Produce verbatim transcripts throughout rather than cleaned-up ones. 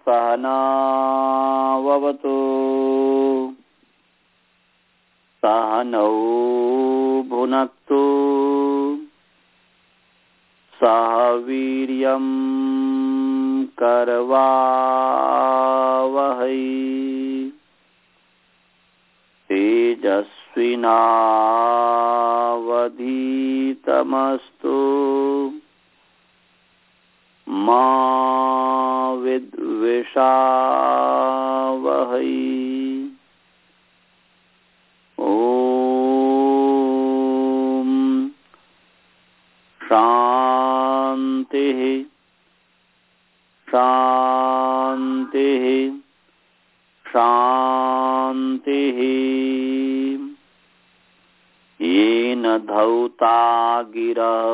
सहनाववतु सहनौ भुनक्तु सह वीर्यं करवावहै तेजस्विनावधीतमस्तु मा विद्विषावहै। ओम शांति शांति शांति। येन धौता गिरः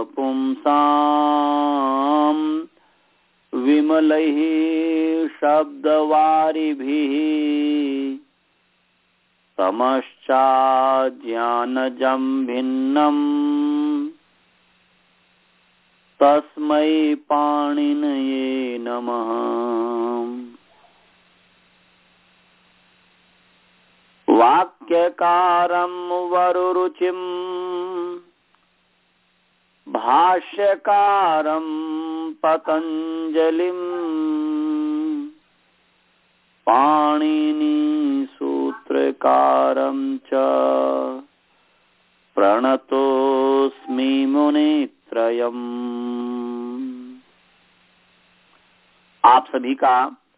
पुंसाम् विमलैः शब्दवारिभिः तमश्चाज्ञानजं भिन्नम् तस्मै पाणिनये नमः। वाक्यकारं वरुरुचिं भाष्यकारं पतञ्जलिं पाणिनिसूत्रकारं च प्रणतोऽस्मि मुनित्रयम्। आप सभी का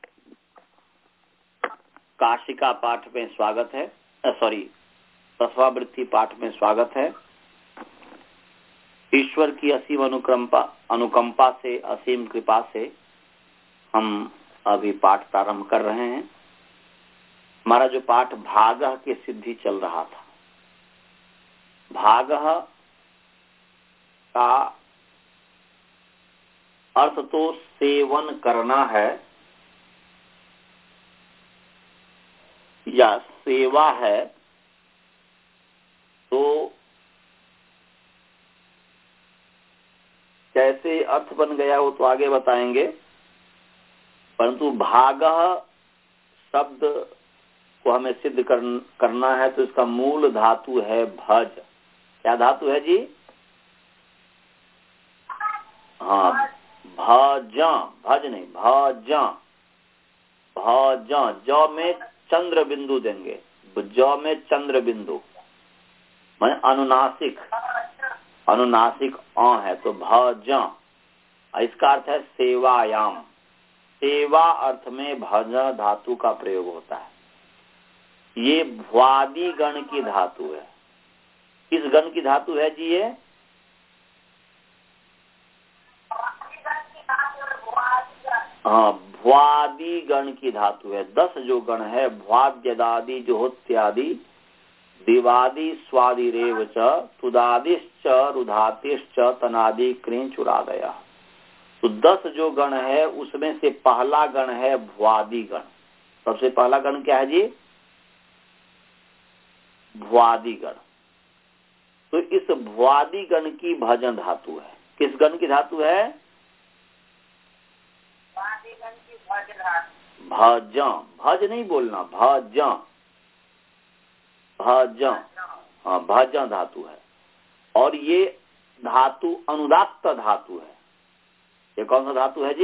काशिका पाठ में स्वागत है, सॉरी तत्वावृत्ति पाठ में स्वागत है। ईश्वर की असीम अनुकंपा अनुकंपा से, असीम कृपा से हम अभी पाठ प्रारंभ कर रहे हैं। हमारा जो पाठ भागः की सिद्धि चल रहा था, भागः का अर्थ तो सेवन करना है या सेवा है, तो कैसे अर्थ बन गया वो तो आगे बताएंगे, परंतु भागः शब्द को हमें सिद्ध कर, करना है तो इसका मूल धातु है भज। क्या धातु है जी? हाँ, भज, भज नहीं भज भज। ज में चंद्र बिंदु देंगे, ज में चंद्र बिंदु माने अनुनासिक, अनुनासिक अ है तो भज। इसका अर्थ है सेवायाम। सेवा अर्थ में भज धातु का प्रयोग होता है। ये भ्वादि गण की धातु है। किस गण की धातु है जी ये? हाँ, भ्वादि गण की धातु है। दस जो गण है, भ्वाद्यदादि जोहोत्यादि दिवादि स्वादि रेव च तुदादिश्च रुधातिश्च तनादि क्रीं चुरादया। तो दस जो गण है उसमें से पहला गण है भ्वादि गण। सबसे पहला गण क्या है जी? भ्वादि गण। तो इस भ्वादि गण की भजन धातु है। किस गण की धातु है? भज। भज नहीं बोलना, भज भज। हाँ, भज धातु है। और ये धातु अनुदात्त धातु है। ये कौन सा धातु है जी?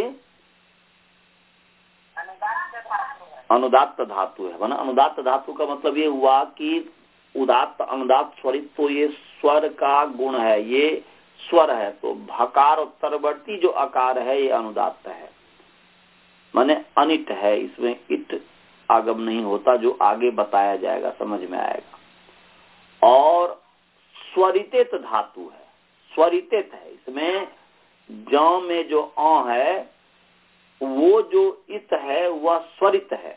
अनुदात्त धातु है। वरना अनुदात्त धातु का मतलब ये हुआ कि उदात्त अनुदात्त स्वरित, तो ये स्वर का गुण है, ये स्वर है। तो भकार उत्तरवर्ती जो आकार है ये अनुदात्त है, माने अनिट है। इसमें इट आगम नहीं होता, जो आगे बताया जाएगा समझ में आएगा। और स्वरितित धातु है, स्वरितित है। इसमें ज में जो अ है वो जो इत है वह स्वरित है,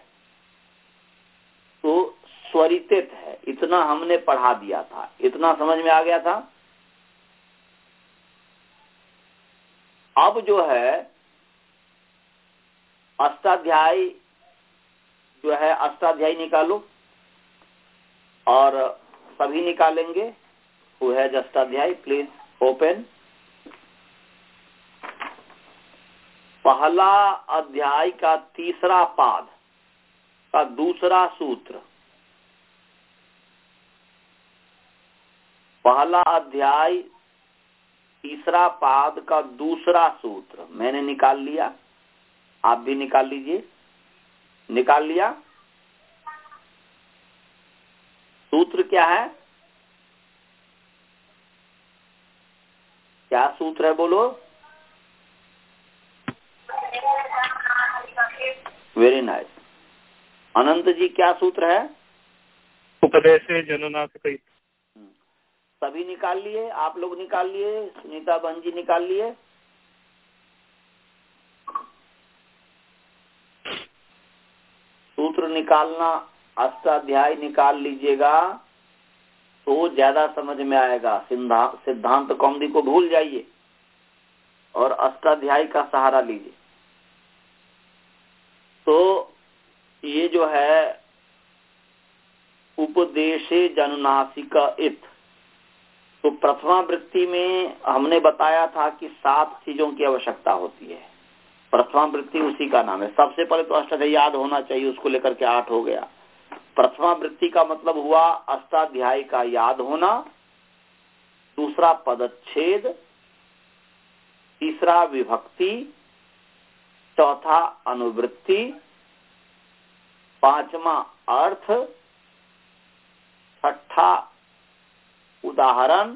तो स्वरितित है। इतना हमने पढ़ा दिया था, इतना समझ में आ गया था। अब जो है अष्टाध्यायी जो है, अष्टाध्यायी निकालो और सभी निकालेंगे। वो है अष्टाध्यायी, प्लीज ओपन। पहला अध्याय का तीसरा पाद का दूसरा सूत्र, पहला अध्याय तीसरा पाद का दूसरा सूत्र मैंने निकाल लिया, आप भी निकाल लीजिए। निकाल लिया? सूत्र क्या है? क्या सूत्र है बोलो? Very nice. अनंत जी क्या सूत्र है? उपदेश जनुनासिक। सभी निकाल लिए? आप लोग निकाल लिए? सुनीता बहन जी निकाल लिए? सूत्र निकालना, अष्टाध्याय निकाल लीजिएगा तो ज्यादा समझ में आएगा। सिद्धांत कौमुदी को भूल जाइए और अष्टाध्याय का सहारा लीजिए। तो ये जो है उपदेशे जनुनासिक इत, तो प्रथमा वृत्ति में हमने बताया था कि सात चीजों की आवश्यकता होती है। प्रथमा वृत्ति उसी का नाम है। सबसे पहले तो अष्टाध्याय याद होना चाहिए, उसको लेकर के आठ हो गया। प्रथमा वृत्ति का मतलब हुआ अष्टाध्याय का याद होना, दूसरा पदच्छेद, तीसरा विभक्ति, चौथा अनुवृत्ति, पांचवा अर्थ, छठा उदाहरण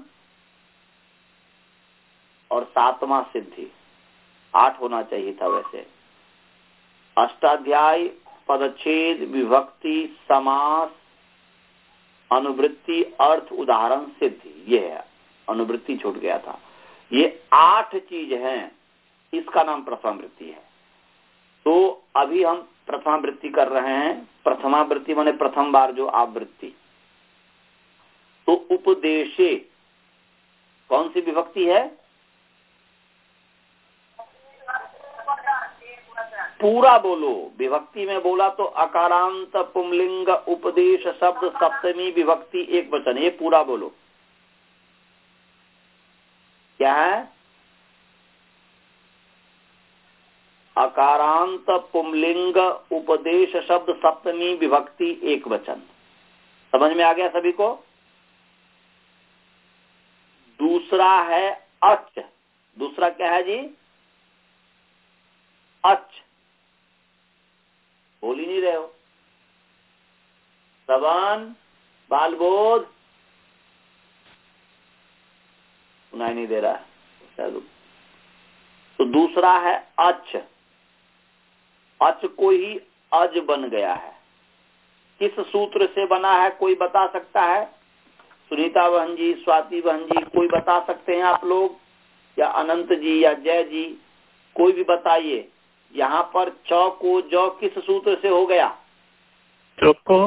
और सातवां सिद्धि। आठ होना चाहिए था वैसे। अष्टाध्याय, पदच्छेद, विभक्ति, समास, अनुवृत्ति, अर्थ, उदाहरण, सिद्धि, ये है। अनुवृत्ति छूट गया था। ये आठ चीज हैं, इसका नाम प्रथमा वृत्ति है। तो अभी हम प्रथमा वृत्ति कर रहे हैं। प्रथमा वृत्ति माने प्रथम बार जो आवृत्ति। तो उपदेशे कौन सी विभक्ति है? पूरा बोलो। विभक्ति में बोला तो अकारांत पुंलिंग उपदेश शब्द सप्तमी विभक्ति एक वचन, ये पूरा बोलो। क्या है? अकारांत पुंलिंग उपदेश शब्द सप्तमी विभक्ति एक वचन। समझ में आ गया सभी को? दूसरा है अच। दूसरा क्या है जी? अच। बोल ही नहीं रहे हो। श्रवण, बालबोध सुनाई नहीं दे रहा है। चलो, तो दूसरा है अच। अच को ही अज बन गया है। किस सूत्र से बना है कोई बता सकता है? सुनीता बहन जी, स्वाति बहन जी, कोई बता सकते हैं आप लोग? या अनंत जी या जय जी, कोई भी बताइए। यहाँ पर च को ज किस सूत्र से हो गया? चौको।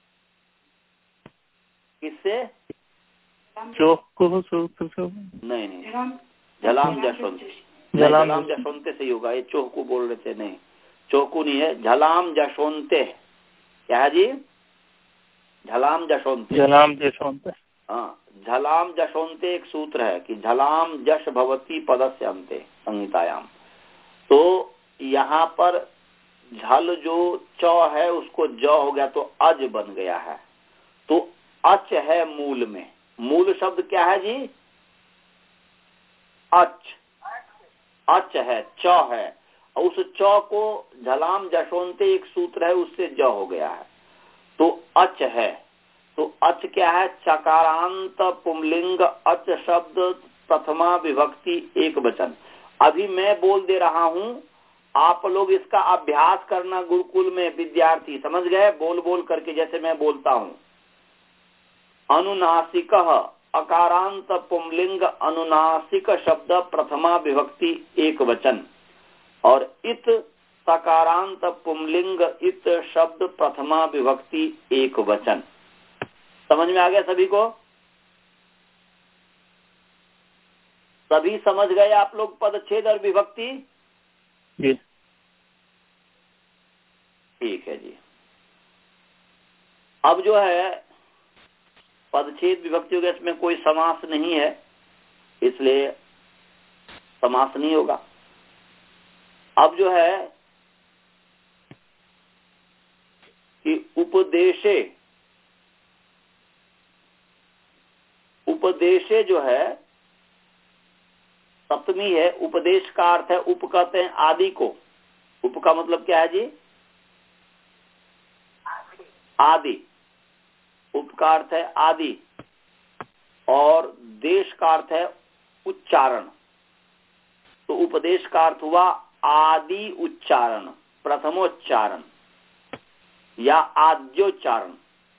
किससे? चौको सूत्र से। नहीं नहीं, झलाम जशवंत। झलाम जशवंत से ही होगा। ये चौक को बोल रहे थे। नहीं, चौकू नहीं है, झलाम जशवंते। क्या है जी? झलाम जशवंते। झलाम जशवंते। हाँ, झलाम जशवंते एक सूत्र है कि झलाम जश भवती पदस्य अंते संहितायाम। तो यहाँ पर झल जो च है उसको ज हो गया तो अज बन गया है। तो अच है मूल में। मूल शब्द क्या है जी? अच। अच है, च है। और उस च को झलाम जशवंते एक सूत्र है, उससे ज हो गया है तो अच है। तो अच क्या है? चकारांत पुंलिंग अच शब्द प्रथमा विभक्ति एक वचन। अभी मैं बोल दे रहा हूं, आप लोग इसका अभ्यास करना गुरुकुल में। विद्यार्थी समझ गए? बोल बोल करके जैसे मैं बोलता हूं। अनुनासिक अकारांत पुंलिंग अनुनासिक शब्द प्रथमा विभक्ति एक वचन, और इत सकारांत पुंलिंग इत शब्द प्रथमा विभक्ति एक वचन। समझ में आ गया सभी को? सभी समझ गए आप लोग पदच्छेद और विभक्ति? जी ठीक है जी। अब जो है पदच्छेद विभक्ति हो गया, इसमें कोई समास नहीं है, इसलिए समास नहीं होगा। अब जो है कि उपदेशे, उपदेशे जो है सप्तमी है। उपदेश का अर्थ है, उप कहते हैं आदि को। उप का मतलब क्या है जी? आदि। उप का अर्थ है आदि और देश का अर्थ है उच्चारण। तो उपदेश का अर्थ हुआ आदि उच्चारण, प्रथमोच्चारण या आद्योच्चारण।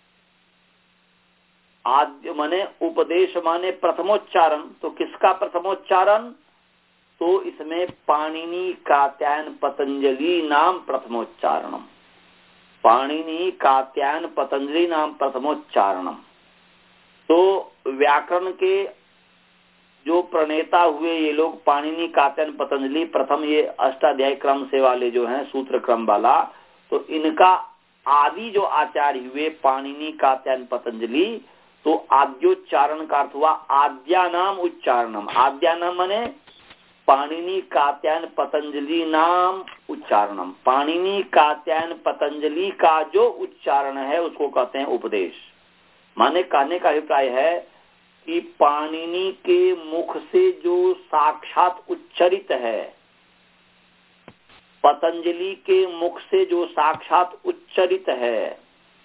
आद्य माने उपदेश माने प्रथमोच्चारण। तो किसका प्रथमोच्चारण? तो इसमें पाणिनि कात्यायन पतंजलि नाम प्रथमोच्चारणम। पाणिनि कात्यायन पतंजलि नाम प्रथमोच्चारणम। तो व्याकरण के जो प्रणेता हुए ये लोग पाणिनि कात्यायन पतंजलि, प्रथम ये अष्टाध्यायी क्रम से वाले जो हैं, सूत्र क्रम वाला, तो इनका आदि जो आचार्य हुए पाणिनि कात्यायन पतंजलि, तो आद्योच्चारण का अर्थ हुआ आद्या नाम उच्चारणम। आद्या नाम माने पाणिनि कात्यायन पतंजलि नाम उच्चारणम। पाणिनि कात्यायन पतंजलि का जो उच्चारण है उसको कहते हैं उपदेश। माने कहने का अभिप्राय है कि पाणिनि के मुख से जो साक्षात उच्चरित है, पतंजलि के मुख से जो साक्षात उच्चरित है,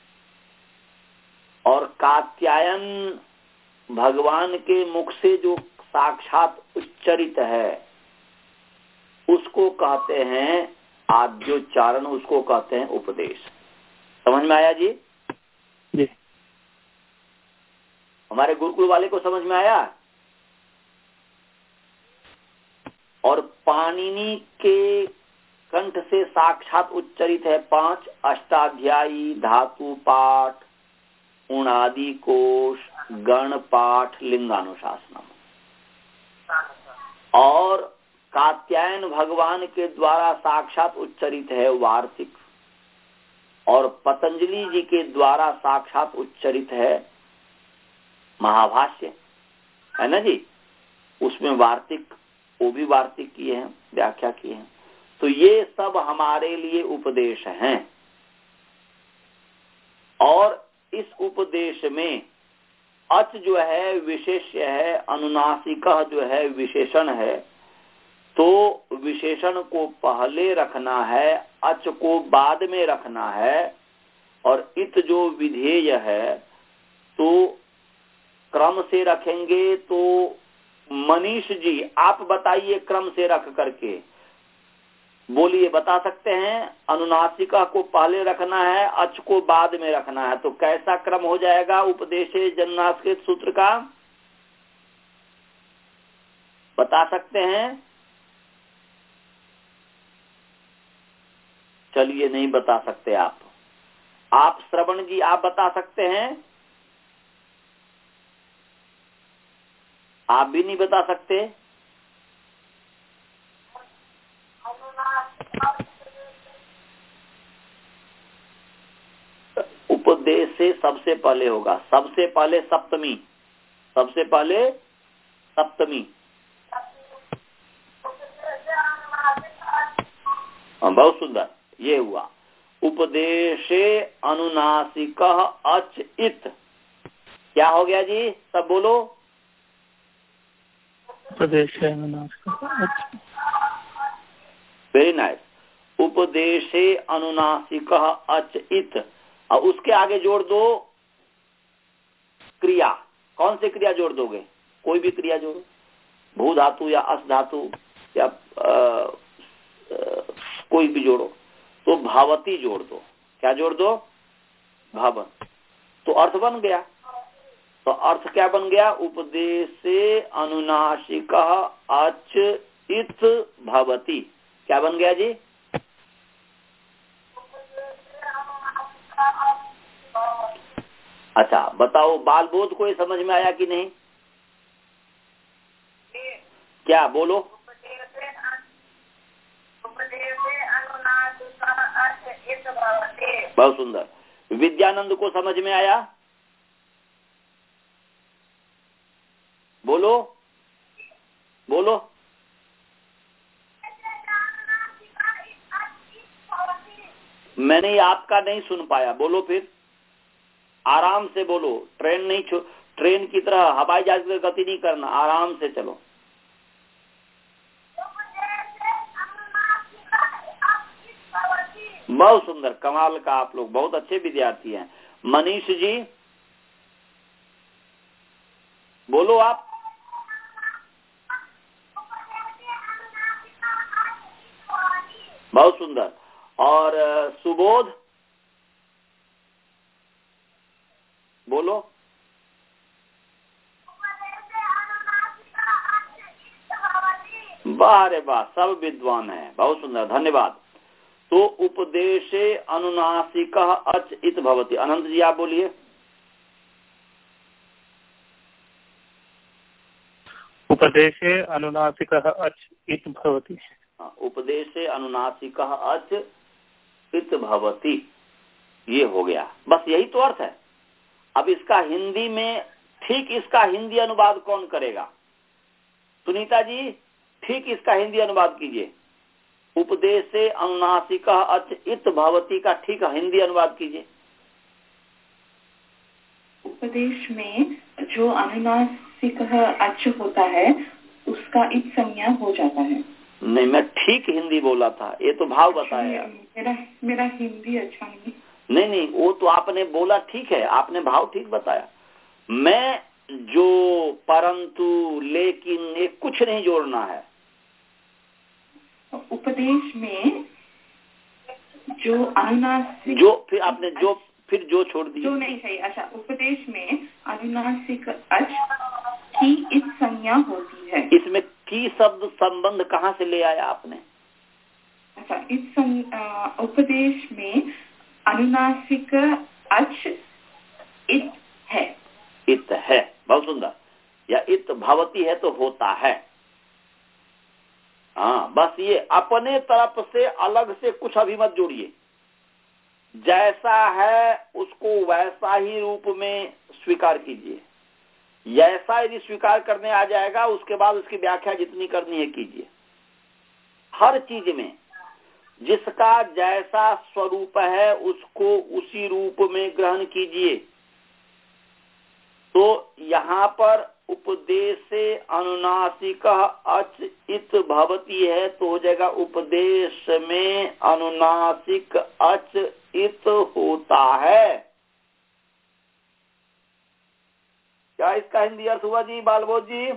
और कात्यायन भगवान के मुख से जो साक्षात उच्चरित है, उसको कहते हैं आद्योच्चारण, उसको कहते हैं उपदेश। समझ में आया जी? जी। हमारे गुरुकुल वाले को समझ में आया? और पाणिनि के कंठ से साक्षात उच्चरित है पांच अष्टाध्यायी, धातु पाठ, उणादि कोश, गण पाठ, लिंगानुशासनम। और कात्यायन भगवान के द्वारा साक्षात उच्चरित है वार्तिक, और पतंजलि जी के द्वारा साक्षात उच्चरित है महाभाष्य, है ना जी। उसमें वार्तिक, वो भी वार्तिक किए हैं, व्याख्या किए हैं। तो ये सब हमारे लिए उपदेश हैं। और इस उपदेश में अच जो है विशेष्य है, अनुनासिक जो है विशेषण है। तो विशेषण को पहले रखना है, अच को बाद में रखना है। और इत जो विधेय है तो क्रम से रखेंगे। तो मनीष जी आप बताइए, क्रम से रख करके बोलिए, बता सकते हैं? अनुनासिका को पहले रखना है, अच को बाद में रखना है, तो कैसा क्रम हो जाएगा उपदेशे जन्नास्कृत सूत्र का? बता सकते हैं? चलिए, नहीं बता सकते आप। आप श्रवण जी आप बता सकते हैं? आप भी नहीं बता सकते? उपदेश से सबसे पहले होगा, सबसे पहले सप्तमी, सबसे पहले सप्तमी। बहुत सुंदर, ये हुआ उपदेशे अनुनासिक अच इत। क्या हो गया जी? सब बोलो। उपदेशे अनुनासिक। Very nice. उपदेशे अनुनासिक अच इत। और उसके आगे जोड़ दो क्रिया। कौन सी क्रिया जोड़ दोगे? कोई भी क्रिया जोड़ो, भू धातु या अस धातु या आ, आ, कोई भी जोड़ो। तो भावती जोड़ दो। क्या जोड़ दो? भावन। तो अर्थ बन गया। तो अर्थ क्या बन गया? उपदेशे अनुनासिक अच इत भवति। क्या बन गया जी? अच्छा बताओ, बाल बोध को ये समझ में आया कि नहीं? क्या बोलो? बहुत सुंदर। विद्यानंद को समझ में आया? बोलो बोलो। मैंने ये आपका नहीं सुन पाया, बोलो फिर, आराम से बोलो। ट्रेन नहीं, ट्रेन की तरह हवाई जहाज की गति नहीं करना, आराम से चलो। बहुत सुंदर, कमाल का, आप लोग बहुत अच्छे विद्यार्थी हैं। मनीष जी बोलो आप। बहुत सुंदर। और सुबोध बोलो। वाह रे वाह, सब विद्वान है, बहुत सुंदर, धन्यवाद। तो उपदेशे अनुनासिकः अच इत भवति। अनंत जी आप बोलिए। उपदेशे अनुनासिकः अच इत भवति। उपदेशे अनुनासिकः अच इत भवति, ये हो गया, बस यही तो अर्थ है। अब इसका हिंदी में, ठीक इसका हिंदी अनुवाद कौन करेगा? सुनीता जी, ठीक इसका हिंदी अनुवाद कीजिए। उपदेशे अनुनासिकः अच इत भवति का ठीक हिंदी अनुवाद कीजिए। उपदेश में जो अनुनासिकः अच होता है उसका इत संज्ञा हो जाता है। नहीं, मैं ठीक हिंदी बोला था, ये तो भाव बताया। मेरा मेरा हिंदी अच्छा नहीं। नहीं नहीं, वो तो आपने बोला ठीक है, आपने भाव ठीक बताया। मैं जो, परंतु, लेकिन, ये कुछ नहीं जोड़ना है। उपदेश में जो अनुनासिक, जो फिर आपने जो फिर जो छोड़ दिया, जो नहीं सही। अच्छा, उपदेश में अनुनासिक अच की इत संज्ञा होती है। इसमें की शब्द संबंध कहाँ से ले आया आपने? अच्छा, इस उपदेश में अनुनासिक अच इत है। इत है, बहुत सुंदर। या इत भवती है तो होता है। हाँ, बस ये अपने तरफ से अलग से कुछ अभी मत जोड़िए। जैसा है उसको वैसा ही रूप में स्वीकार कीजिए। जैसा यदि स्वीकार करने आ जाएगा, उसके बाद उसकी व्याख्या जितनी करनी है कीजिए। हर चीज में जिसका जैसा स्वरूप है उसको उसी रूप में ग्रहण कीजिए। तो यहाँ पर उपदेशे अनुनासिकः अच इत भवति है, तो हो जाएगा उपदेश में अनुनासिक अच इत होता है। क्या इसका हिंदी अर्थ हुआ जी बालबोध जी?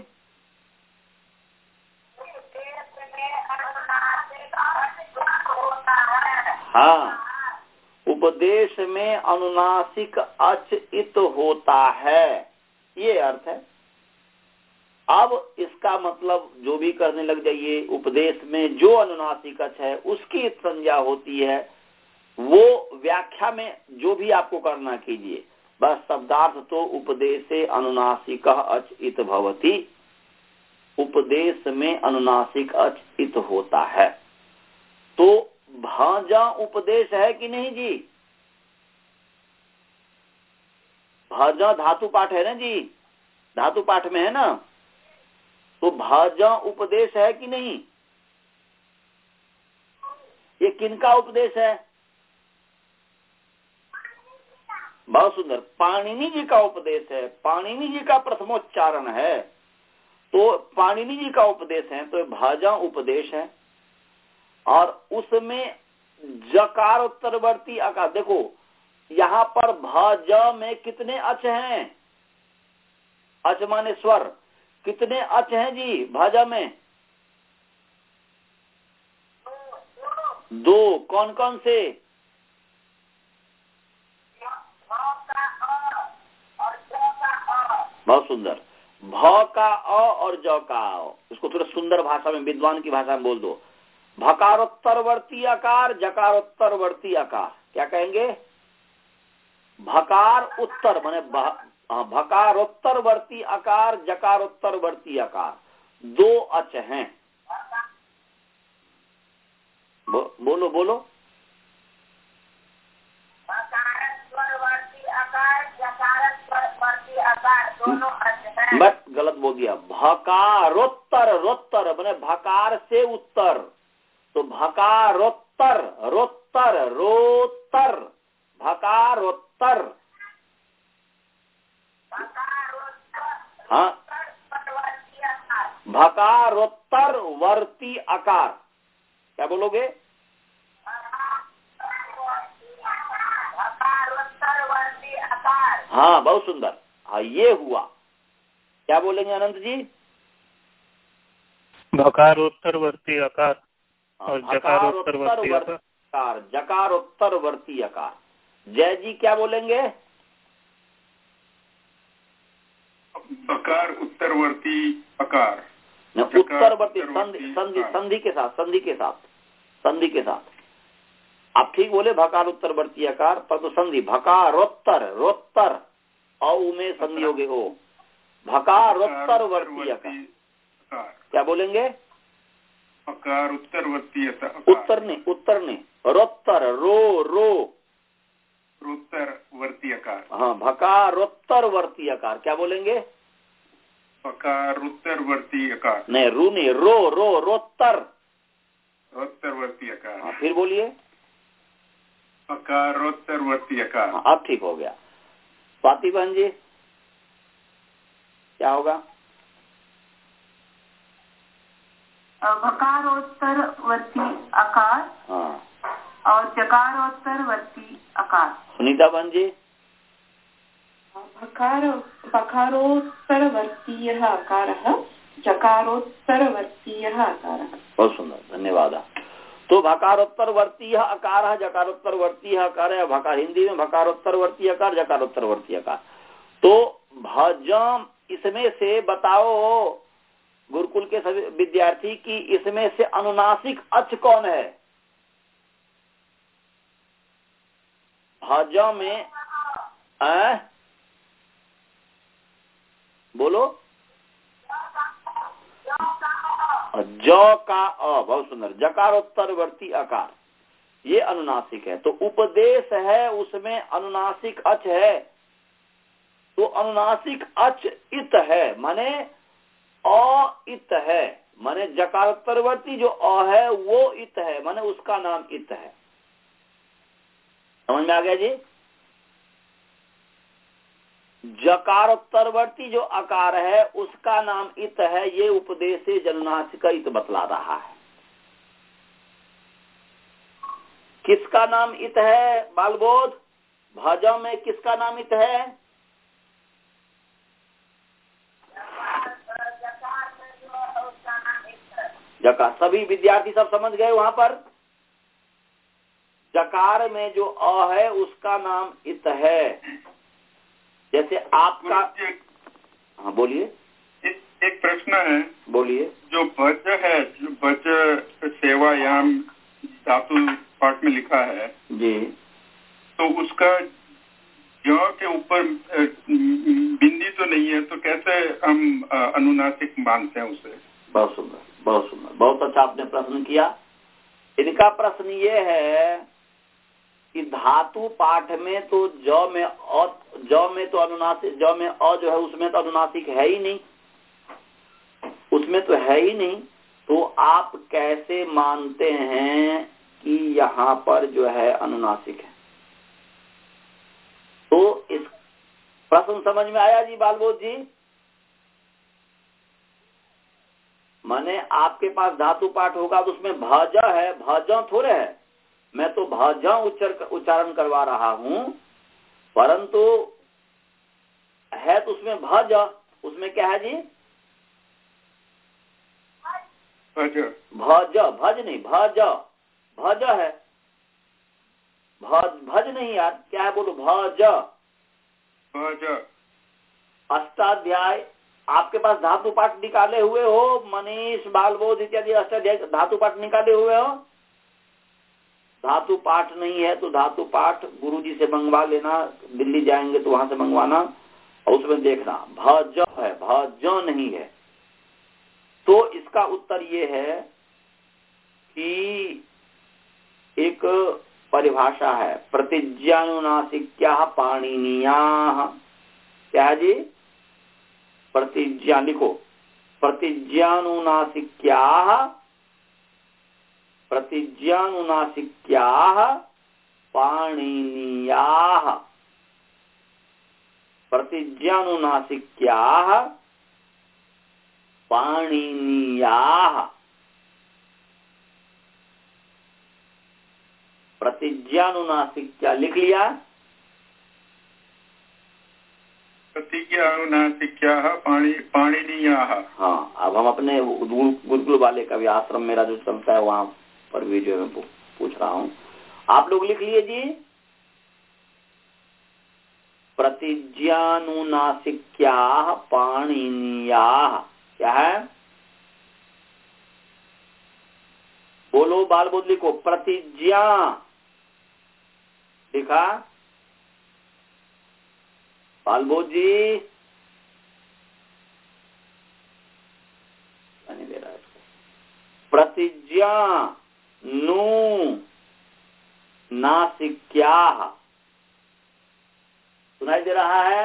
हाँ, उपदेश में अनुनासिक अच इत होता है, ये अर्थ है। अब इसका मतलब जो भी करने लग जाइए, उपदेश में जो अनुनासिक अच है उसकी इत संज्ञा होती है, वो व्याख्या में जो भी आपको करना कीजिए। बस शब्दार्थ तो उपदेशे अनुनासिकः अच इत भवति, उपदेश में अनुनासिक अच इत होता है। तो भाजा उपदेश है कि नहीं जी? भाजा धातु पाठ है ना जी, धातु पाठ में है ना, तो भाजा उपदेश है कि नहीं? ये किनका उपदेश है? बहुत सुंदर, पाणिनि जी का उपदेश है। पाणिनि जी का प्रथमोच्चारण है, तो पाणिनि जी का उपदेश है, तो भाजा उपदेश है। और उसमें जकार उत्तरवर्ती आकार, देखो यहाँ पर भज में कितने अच हैं? अच माने स्वर, कितने अच हैं जी भज में? दो। कौन कौन से? बहुत सुंदर, भ का अ और ज का अ। इसको थोड़ा सुंदर भाषा में, विद्वान की भाषा में बोल दो। भकारोत्तरवर्ती आकार, जकारोत्तरवर्ती आकार, क्या कहेंगे? भकार उत्तर माने भकारोत्तरवर्ती आकार, जकारोत्तरवर्ती आकार, दो अच हैं। बो, बोलो बोलो। बस गलत बोल दिया। भकारोत्तर, रोत्तर माने भकार से उत्तर, तो भकारोत्तर भकारोत्तर, रोत्तर, रोत्तर, भकारोत्तर। हाँ, भकारोत्तर वर्ती आकार। क्या बोलोगे? हाँ, बहुत सुंदर। हाँ, ये हुआ। क्या बोलेंगे अनंत जी? भकारोत्तरवर्ती आकार और जकारोत्तरवर्ती आकार, जकारोत्तरवर्ती आकार। जय जी क्या बोलेंगे? बकार उत्तरवर्ती आकार। उत्तरवर्ती संधि संधि संधि के साथ संधि के साथ संधि के साथ आप ठीक बोले, भकार उत्तरवर्ती आकार, पर तो संधि भकारोत्तर, रोत्तर औ में संधि हो गए ओ, भकारोत्तरवर्ती आकार। क्या बोलेंगे? भकार उत्तरवर्ती आकार। उत्तर ने उत्तर ने रोत्तर, रो रो रोत्तरवर्ती आकार। हाँ, भकारोत्तरवर्ती आकार। क्या बोलेंगे? भकारोत्तरवर्ती आकार। नहीं, रू नहीं, रो रो रोत्तर, रोत्तरवर्ती आकार। हाँ, फिर बोलिए। भकारोत्तरवर्ती आकार। हाँ, अब ठीक हो गया। स्वाति बहन जी क्या होगा? भकारोत्तरवर्ती आकार हाँ, और जकारोत्तरवर्ती आकार। सुनीता बहन जी? भकार भकारोत्तरवर्तीयः आकारः, जकारोत्तरवर्तीयः आकारः। बहुत सुंदर, धन्यवाद। तो भकारोत्तरवर्ती आकार, जकारोत्तरवर्ती आकार है। भकार हिंदी में भकारोत्तरवर्ती आकार, जकारोत्तरवर्ती आकार। तो भजम, इसमें से बताओ गुरुकुल के सभी विद्यार्थी की, इसमें से अनुनासिक अच कौन है? भजम में आ? बोलो। ज का अ, बहुत सुंदर। जकारोत्तरवर्ती आकार ये अनुनासिक है। तो उपदेश है, उसमें अनुनासिक अच है। तो अनुनासिक अच इत है, माने अ इत है, माने जकारोत्तरवर्ती जो अ है वो इत है, माने उसका नाम इत है। समझ में आ गया जी? जकारोत्तरवर्ती जो आकार है उसका नाम इत है। ये उपदेश से जनुनासिक इत बतला रहा है। किसका नाम इत है? बालबोध, भजम में किसका नाम इत है? जकार। सभी विद्यार्थी सब समझ गए वहां पर? जकार में जो अ है उसका नाम इत है। जैसे आपका, हाँ बोलिए। एक, एक प्रश्न है। बोलिए। जो भज है, जो भज सेवायाम धातु पाठ में लिखा है जी, तो उसका ज के ऊपर बिंदी तो नहीं है, तो कैसे हम अनुनासिक मानते हैं उसे? बहुत सुंदर, बहुत सुंदर, बहुत अच्छा आपने प्रश्न किया। इनका प्रश्न ये है कि धातु पाठ में तो ज में अ, ज में तो अनुनासिक, ज में अ जो है उसमें तो अनुनासिक है ही नहीं, उसमें तो है ही नहीं। तो आप कैसे मानते हैं कि यहाँ पर जो है अनुनासिक है? तो इस प्रश्न समझ में आया जी बालबोध जी? माने आपके पास धातु पाठ होगा तो उसमें भज है, भज थोड़े है। मैं तो भज उच्चार उच्चारण करवा रहा हूं, परंतु है तो उसमें भज, उसमें क्या है जी? भज भज, भज नहीं, भज भज है, भज भज नहीं यार, क्या है बोलो? भज भज। अष्टाध्याय आपके पास धातु पाठ निकाले हुए हो? मनीष, बालबोध इत्यादि अष्टाध्याय धातु पाठ निकाले हुए हो? धातु पाठ नहीं है तो धातु पाठ गुरुजी से मंगवा लेना, दिल्ली जाएंगे तो वहां से मंगवाना और उसमें देखना भज है, भज नहीं है। तो इसका उत्तर ये है कि एक परिभाषा है, प्रतिज्ञानुनासिक्या पाणिनीया। क्या है जी? प्रतिज्ञा लिखो, प्रतिज्ञानुनासिक्या प्रतिज्ञानुनासिक्याः पाणिनीयाः, प्रतिज्ञानुनासिक्याः पाणिनीयाः, प्रतिज्ञानुनासिक्या लिख लिया। प्रतिज्ञानुनासिक्याः पाणि पाणिनीयाः। हाँ, अब हम अपने गुरुकुल वाले का भी आश्रम मेरा जो चलता है वहां पर भी जो मैं पूछ रहा हूँ, आप लोग लिख लिए जी। प्रतिज्ञानुनासिक्याः पाणिनीयाः क्या है? बोलो बाल बोध लिखो। प्रतिज्ञा लिखा बाल बोध जी, नहीं दे रहा है इसको। प्रतिज्ञा नु नासिक्याः, सुनाई दे रहा है?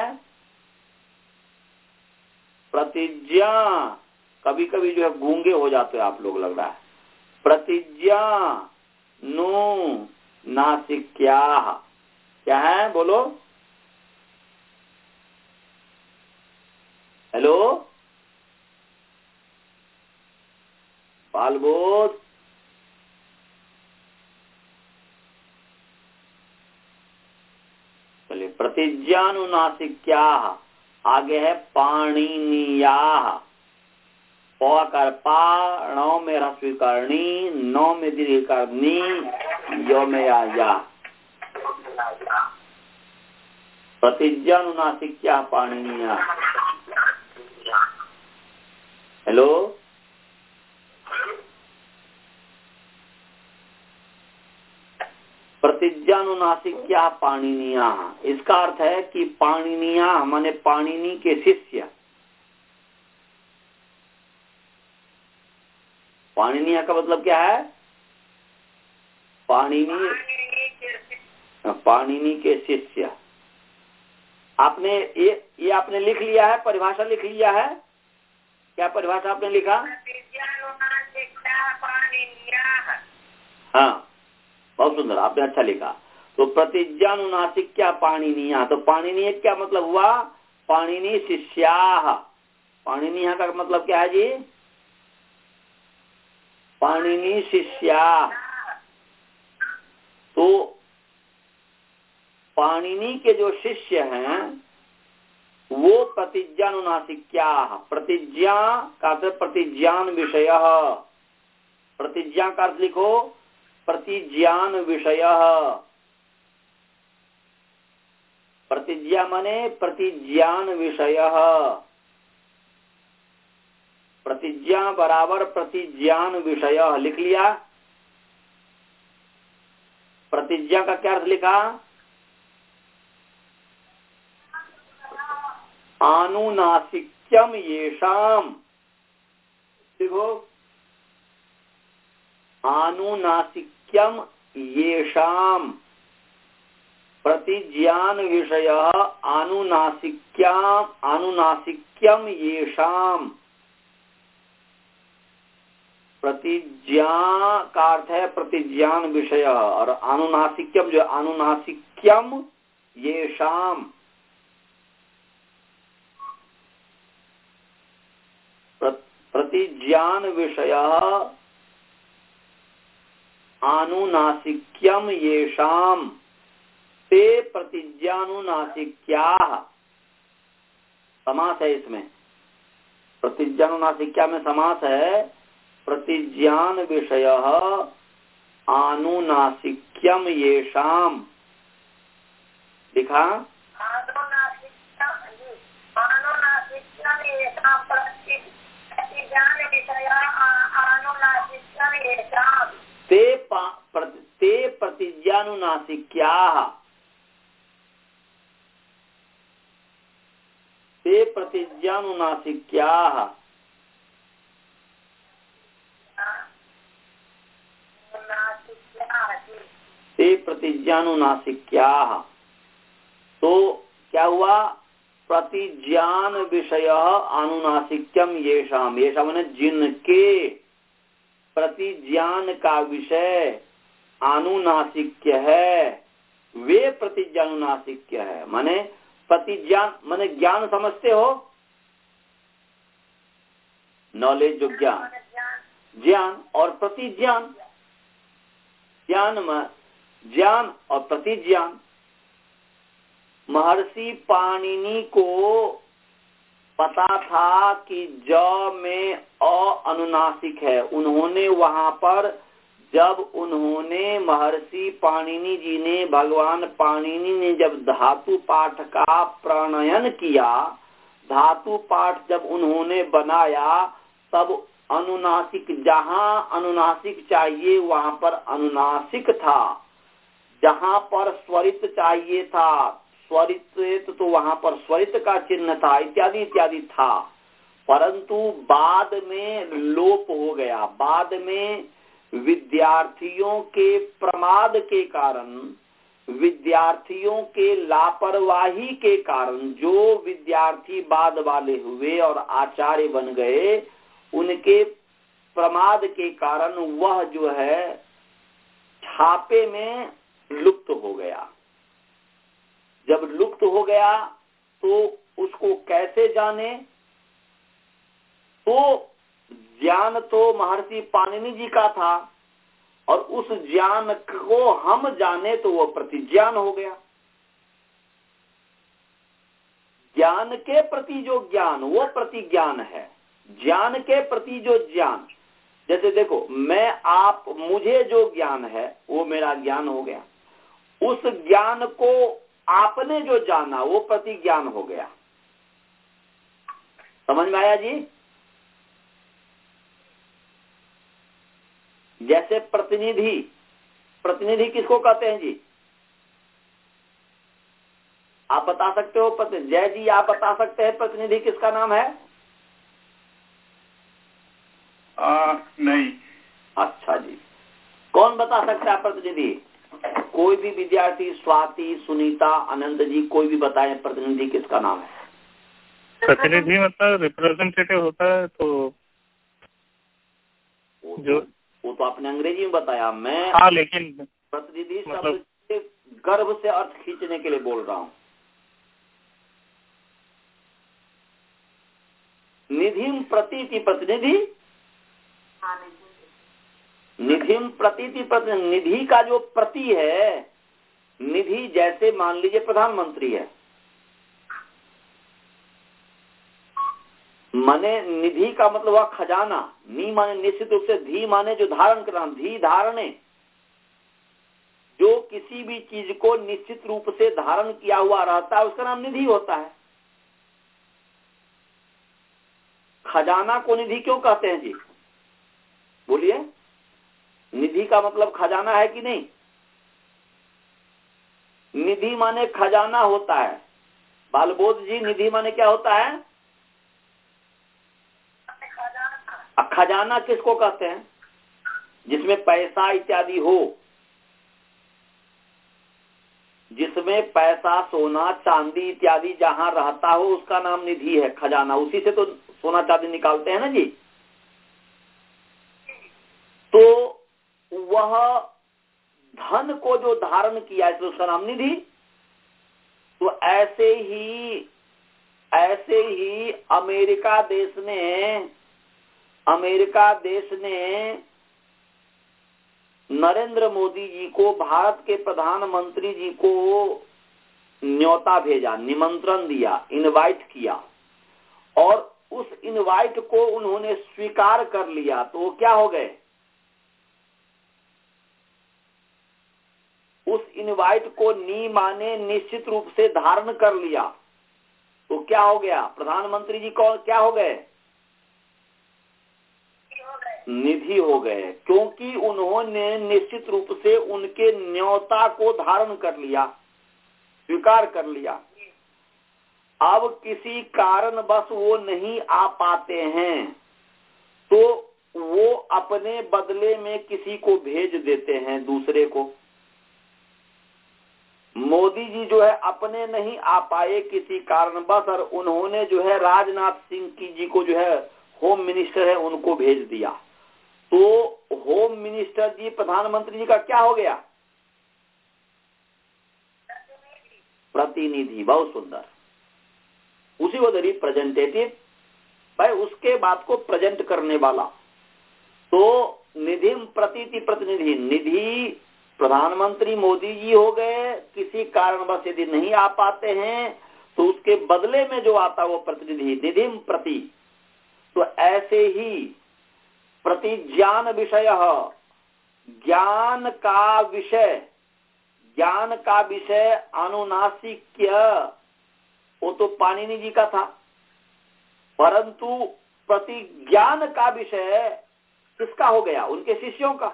प्रतिज्ञा, कभी कभी जो है गूंगे हो जाते हो आप लोग, लग रहा है। प्रतिज्ञा नु नासिक्याः क्या है? बोलो। हेलो बालबोध, चलिए। प्रतिज्ञानुनासिक्याः, आगे है पाणिनीयाः। पकार पा, णौ में ह्रस्व करणी, नौ में दीर्घ करनी, यो में या या। प्रतिज्ञानुनासिक्याः पाणिनीयाः। हेलो प्रतिज्ञानुनासिक्याः पाणिनीयाः, इसका अर्थ है कि पाणिनीयाः माने पाणिनी के शिष्य। पाणिनीय का मतलब क्या है? पाणिनी, पाणिनी के शिष्य। आपने ये ये आपने लिख लिया है, परिभाषा लिख लिया है? क्या परिभाषा आपने लिखा? हाँ, बहुत सुंदर, आपने अच्छा लिखा। तो प्रतिज्ञानुनासिक्या पाणिनीया, तो पाणिनीय क्या मतलब हुआ? पाणिनी शिष्याः। पाणिनीय का मतलब क्या है जी? पाणिनी शिष्या। तो पाणिनी के जो शिष्य हैं वो प्रतिज्ञानुनासिक्या, प्रतिज्ञा का अर्थ प्रतिज्ञान विषय, प्रतिज्ञा का अर्थ लिखो प्रतिज्ञान विषय। प्रतिज्ञा माने प्रतिज्ञान विषय, प्रतिज्ञा बराबर प्रतिज्ञान विषय। लिख लिया? प्रतिज्ञा का क्या अर्थ लिखा? आनुनासिक्यम येषाम, देखो आनुनासिक्यम येषाम, प्रतिज्ञान विषय आनुनासिक्याम, आनुनासिक्यम येषाम। प्रतिज्ञा का अर्थ है प्रतिज्ञान विषय, और आनुनासिक्यम जो आनुनासिक्यम येषाम, प्रतिज्ञान विषय आनुनासिक्यम येषाम ते प्रतिज्ञानुनासिक्याः। समास है इसमें, प्रतिज्ञानुनासिक्या में समास है। प्रतिज्ञान विषय आनुनासिक्यम येषाम, लिखा? ते ते प्रतिज्ञानुनासिक्याः, ते प्रतिज्ञानुनासिक्याः। ते प्रतिज्ञानुनासिक्याः। तो क्या हुआ? प्रतिज्ञान विषय आनुनासिक्यम येषाम, येषाम माने जिनके, प्रतिज्ञान का विषय अनुनासिक्य है, वे प्रतिज्ञानुनासिक्य है। माने प्रतिज्ञान माने ज्ञान समझते हो, नॉलेज जो ज्ञान ज्ञान और प्रतिज्ञान, ज्ञान में ज्ञान और प्रतिज्ञान। महर्षि पाणिनि को पता था कि ज में अ अनुनासिक है। उन्होंने वहां पर जब उन्होंने महर्षि पाणिनि जी ने भगवान पाणिनि ने जब धातु पाठ का प्रणयन किया, धातु पाठ जब उन्होंने बनाया, तब अनुनासिक, जहां अनुनासिक चाहिए वहां पर अनुनासिक था, जहां पर स्वरित चाहिए था स्वरित तो वहां पर स्वरित का चिन्ह था, इत्यादि इत्यादि था। परंतु बाद में लोप हो गया। बाद में विद्यार्थियों के प्रमाद के कारण, विद्यार्थियों के लापरवाही के कारण जो विद्यार्थी बाद वाले हुए और आचार्य बन गए, उनके प्रमाद के कारण वह जो है छापे में लुप्त हो गया। जब लुप्त हो गया तो उसको कैसे जाने? तो ज्ञान तो महर्षि पाणिनि जी का था, और उस ज्ञान को हम जाने तो वो प्रतिज्ञान हो गया। ज्ञान के प्रति जो ज्ञान वो प्रतिज्ञान है। ज्ञान के प्रति जो ज्ञान, जैसे देखो, मैं आप मुझे जो ज्ञान है वो मेरा ज्ञान हो गया। उस ज्ञान को आपने जो जाना वो प्रतिज्ञान हो गया। समझ में आया जी? जैसे प्रतिनिधि, प्रतिनिधि किसको कहते हैं जी? आप बता सकते हो? जय जी आप बता सकते हैं प्रतिनिधि किसका नाम है? आ, नहीं। अच्छा जी, कौन बता सकता है प्रतिनिधि? कोई भी विद्यार्थी, स्वाति, सुनीता, अनंत जी, कोई भी बताए प्रतिनिधि किसका नाम है? प्रतिनिधि मतलब रिप्रेजेंटेटिव होता है। तो वो जो तो, वो तो आपने अंग्रेजी में बताया। मैं हाँ, लेकिन प्रतिनिधि मतलब शब्द से गर्भ से अर्थ खींचने के लिए बोल रहा हूँ। निधिम प्रतीति प्रतिनिधि, निधिम प्रतीति प्रतिनिधि, निधि का जो प्रति है, निधि जैसे मान लीजिए प्रधानमंत्री है, माने निधि का मतलब हुआ खजाना। नी माने निश्चित रूप से, धी माने जो धारण करना, धी धारणे, जो किसी भी चीज को निश्चित रूप से धारण किया हुआ रहता है उसका नाम निधि होता है। खजाना को निधि क्यों कहते हैं जी? बोलिए, निधि का मतलब खजाना है कि नहीं? निधि माने खजाना होता है। बालबोध जी, निधि माने क्या होता है? खजाना किसको कहते हैं? जिसमें पैसा इत्यादि हो, जिसमें पैसा, सोना, चांदी इत्यादि जहां रहता हो उसका नाम निधि है, खजाना। उसी से तो सोना चांदी निकालते हैं ना जी। तो वह धन को जो धारण किया है तो उसका नाम निधि। तो ऐसे ही ऐसे ही अमेरिका देश ने अमेरिका देश ने नरेंद्र मोदी जी को, भारत के प्रधानमंत्री जी को न्योता भेजा, निमंत्रण दिया, इनवाइट किया, और उस इनवाइट को उन्होंने स्वीकार कर लिया। तो वो क्या हो गए? उस इनवाइट को नी माने निश्चित रूप से धारण कर लिया तो क्या हो गया? प्रधानमंत्री जी को क्या हो गए? निधि हो गए, क्योंकि उन्होंने निश्चित रूप से उनके न्योता को धारण कर लिया, स्वीकार कर लिया। अब किसी कारणवश वो नहीं आ पाते हैं तो वो अपने बदले में किसी को भेज देते हैं, दूसरे को। मोदी जी जो है अपने नहीं आ पाए किसी कारणवश, और उन्होंने जो है राजनाथ सिंह की जी को जो है होम मिनिस्टर है उनको भेज दिया। तो तो होम मिनिस्टर जी, प्रधानमंत्री जी का क्या हो गया? प्रतिनिधि। बहुत सुंदर, उसी को रिप्रेजेंटेटिव, भाई उसके बात को प्रेजेंट करने वाला। तो निधि प्रतीति प्रतिनिधि, निधि प्रधानमंत्री मोदी जी हो गए, किसी कारणवश यदि नहीं आ पाते हैं तो उसके बदले में जो आता वो प्रतिनिधि, निधि प्रति। तो ऐसे ही प्रतिज्ञान विषय, ज्ञान का विषय, ज्ञान का विषय अनुनासिक्य, वो तो पाणिनि जी का था, परंतु प्रतिज्ञान का विषय किसका हो गया? उनके शिष्यों का।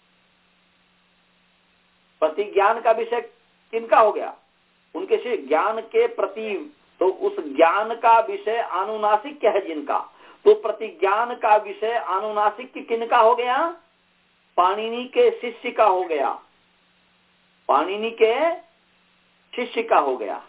प्रतिज्ञान का विषय किनका हो गया? उनके शिष्य। ज्ञान के प्रति, तो उस ज्ञान का विषय अनुनासिक है जिनका, तो प्रतिज्ञान का विषय अनुनासिक किनका हो गया? पाणिनि के शिष्य का हो गया, पाणिनि के शिष्य का हो गया।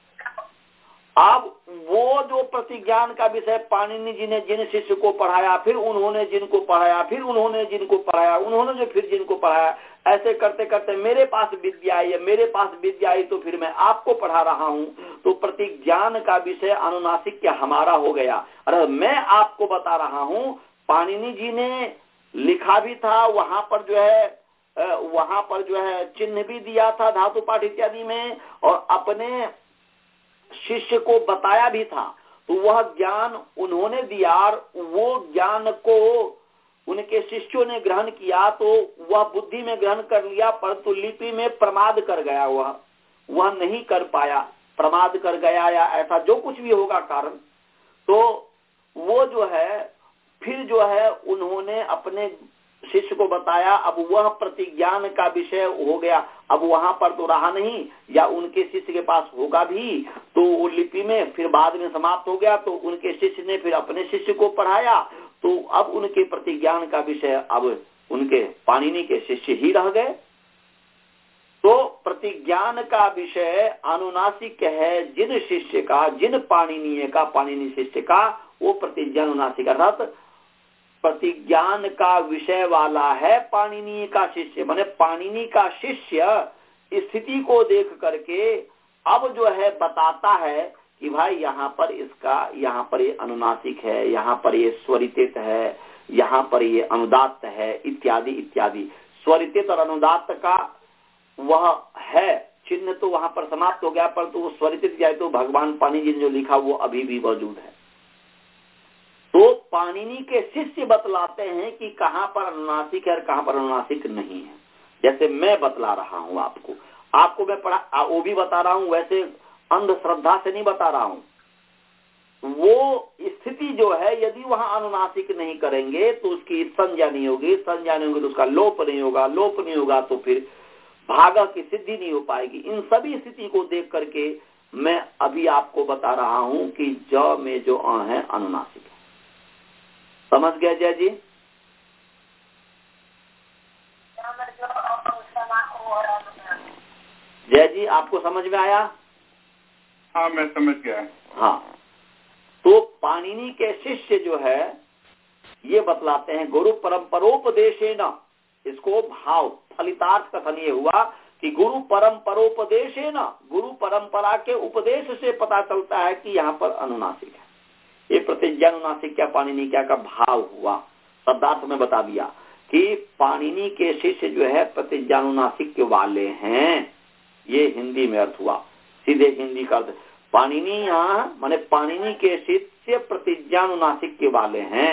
अब वो जो प्रतिज्ञान का विषय पाणिनि जी ने जिन शिष्य को पढ़ाया, फिर उन्होंने जिनको पढ़ाया, फिर उन्होंने जिनको पढ़ाया, उन्होंने जो फिर जिनको पढ़ाया, ऐसे करते करते मेरे पास विद्या आई है, मेरे पास विद्या आई तो फिर मैं आपको पढ़ा रहा हूं। तो प्रतिज्ञान का विषय अनुनासिक क्या हमारा हो गया। अरे मैं आपको बता रहा हूं, पाणिनि जी ने लिखा भी था, वहां पर जो है वहां पर जो है चिन्ह भी दिया था धातु पाठ इत्यादि में, और अपने शिष्य को बताया भी था। तो वह ज्ञान उन्होंने दिया और वो ज्ञान को उनके शिष्यों ने ग्रहण किया, तो वह बुद्धि में ग्रहण कर लिया, परंतु लिपि में प्रमाद कर गया, वह वह नहीं कर पाया, प्रमाद कर गया या ऐसा जो कुछ भी होगा कारण। तो वो जो है फिर जो है उन्होंने अपने शिष्य को बताया, अब वह प्रतिज्ञान का विषय हो गया। अब वहां पर तो रहा नहीं, या उनके शिष्य के पास होगा भी, तो वो लिपि में फिर बाद में समाप्त हो गया। तो उनके शिष्य ने फिर अपने शिष्य को पढ़ाया, तो अब उनके प्रतिज्ञान का विषय अब उनके पाणिनि के शिष्य ही रह गए। तो प्रतिज्ञान का विषय अनुनासिक है जिन शिष्य का, जिन पाणिनीय का, पाणिनि शिष्य का, वो प्रतिज्ञान अनुनासिक। अर्थात प्रतिज्ञान का विषय वाला है पाणिनि का शिष्य, माने पाणिनि का शिष्य स्थिति को देख करके अब जो है बताता है कि भाई यहाँ पर इसका, यहाँ पर ये अनुनासिक है, यहाँ पर ये स्वरितित है, यहाँ पर ये अनुदात्त है, इत्यादि इत्यादि। स्वरितित और अनुदात्त का वह है चिन्ह तो वहां पर समाप्त हो गया, परंतु वो स्वरितित जाए तो भगवान पाणिनि जी ने जो लिखा वो अभी भी मौजूद है। तो पाणिनि के शिष्य बतलाते हैं कि कहाँ पर अनुनासिक है और कहाँ पर अनुनासिक नहीं है। जैसे मैं बतला रहा हूँ आपको, आपको मैं पढ़ा वो भी बता रहा हूँ, वैसे अंधश्रद्धा से नहीं बता रहा हूँ। वो स्थिति जो है यदि वहां अनुनासिक नहीं करेंगे तो उसकी संज्ञा नहीं होगी, संज्ञा नहीं होगी तो उसका लोप नहीं होगा, लोप नहीं होगा तो फिर भागा की सिद्धि नहीं हो पाएगी। इन सभी स्थिति को देख करके मैं अभी आपको बता रहा हूं कि ज में जो अ है अनुनासिक है। समझ गए जय जी? जय जी आपको समझ में आया? हाँ मैं समझ गया। हाँ, तो पाणिनि के शिष्य जो है ये बतलाते हैं गुरु परंपरोपदेशेन, इसको भाव फलितार्थ कथन ये हुआ कि गुरु परंपरोपदेशेन, गुरु परंपरा के उपदेश से पता चलता है कि यहाँ पर अनुनासिक है। ये प्रतिज्ञानुनासिक क्या पाणिनि क्या का भाव हुआ, शब्दार्थ में बता दिया कि पाणिनि के शिष्य जो है प्रतिज्ञानुनासिक के वाले हैं। ये हिंदी में अर्थ हुआ, सीधे हिंदी का अर्थ। पाणिनि यहाँ माने पाणिनि के शिष्य प्रतिज्ञानुनासिक के वाले हैं।